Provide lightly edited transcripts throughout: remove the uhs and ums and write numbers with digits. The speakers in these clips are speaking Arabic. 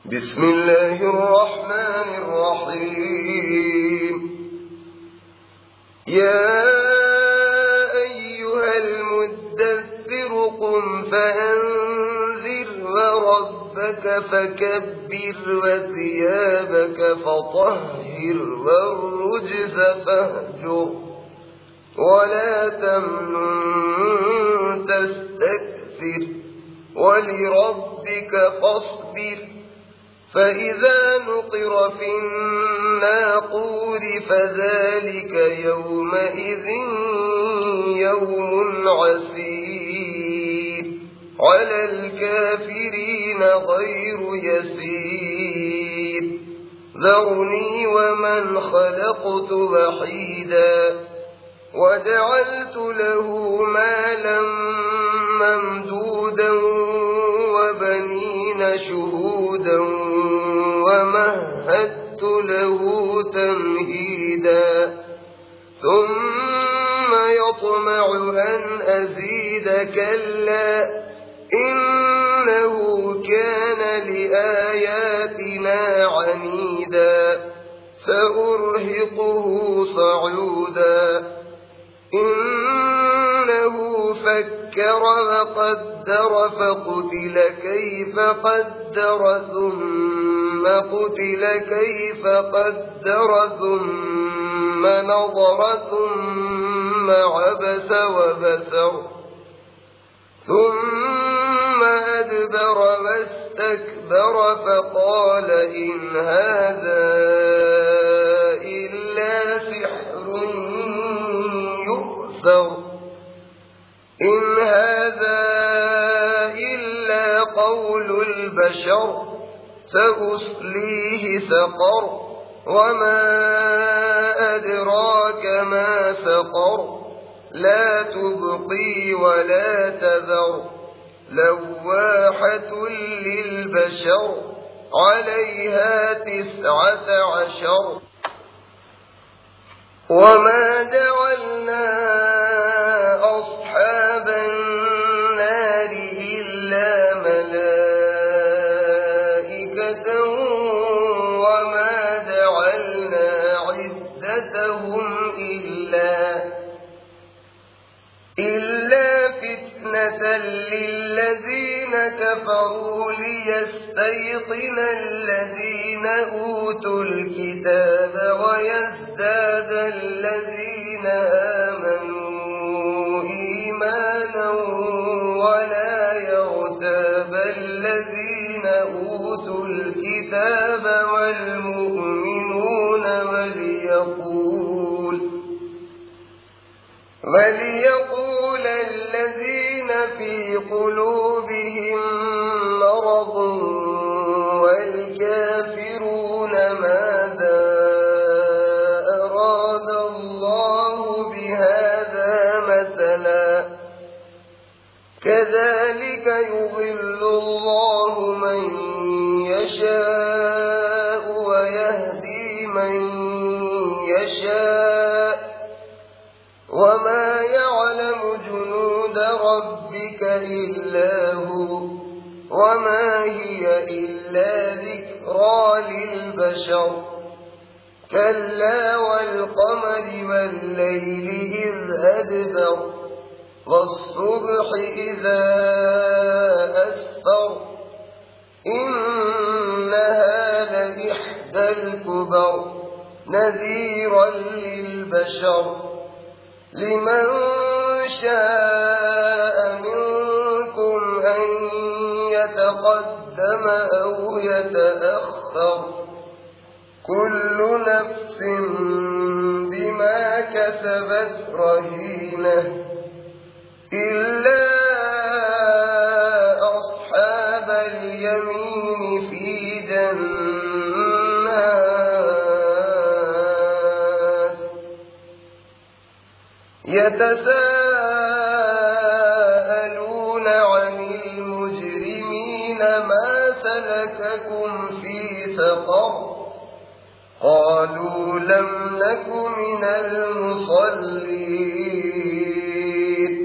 بسم الله الرحمن الرحيم. يا أيها المدثر قم فأنذر وربك فكبر وثيابك فطهر والرجز فاهجر ولا تمنن تستكثر ولربك فاصبر فإذا نقر في الناقور فذلك يومئذ يوم عسير على الكافرين غير يسير. ذرني ومن خلقت وحيدا وجعلت له مالا ممدودا وبنين شهودا ومهدت له تمهيدا ثم يطمع أن أزيد كلا إنه كان لآياتنا عنيدا سأرهقه صعودا إنه فكر وقدر فقتل كيف قدر ثم قتل كيف قدر ثم نظر ثم عبس وبسر ثم أدبر واستكبر فقال إن هذا إلا سحر يؤثر إن هذا إلا قول البشر سأصليه سقر وما أدراك ما سقر لا تبقي ولا تذر لواحة للبشر عليها 19 وما جعلنا أصحاب النار إلا ملائكة وما جعلنا عدتهم إلا فتنة للذين كفروا ليستيقن الذين أوتوا الكتاب ويزداد الذين آمنوا إيمانا ولا يرتاب الذين أوتوا الكتاب والمؤمنون وليقول الذين في قلوبهم مرض والكافرون ماذا أراد الله بهذا مثلا كذلك يضل الله من يشاء ويهدي من يشاء وما يعلم جنود ربك إلا هو وما هي إلا ذكرى للبشر كلا والقمر والليل إذ أدبر والصبح إذا أسفر إنها لإحدى الكبر نذيرا للبشر لمن شاء منكم أن يتقدم أو يتأخر كل نفس بما كسبت رهينة إلا أصحاب اليمين في جنات يتساءلون عن المجرمين ما سلككم في سقر قالوا لم نك من المصلين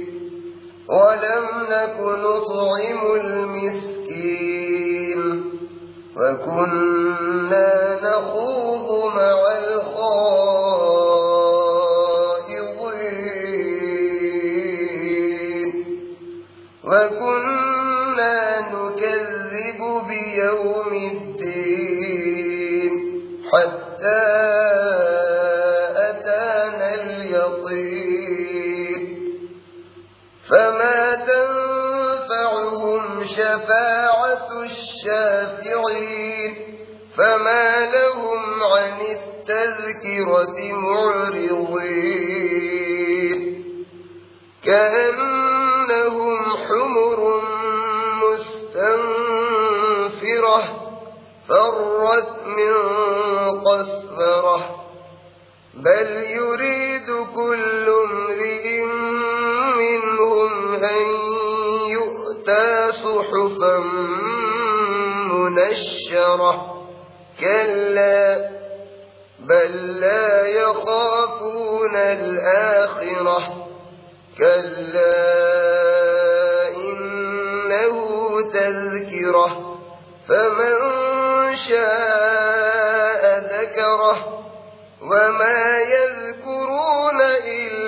ولم نك نطعم المسكين وكنا نخوض مع الخائضين وكنا نكذب بيوم الدين حتى أتانا اليقين فما تنفعهم شفاعة الشافعين فما لهم عن التذكرة معرضين كأنهم حمر مستنفرة فرت من قسورة بل يريد كل امرئ منهم أن يؤتى صحفا منشرة كلا بل لا يخافون الآخرة كلا إنه تذكرة فمن شاء ذكره وما يذكرون إلا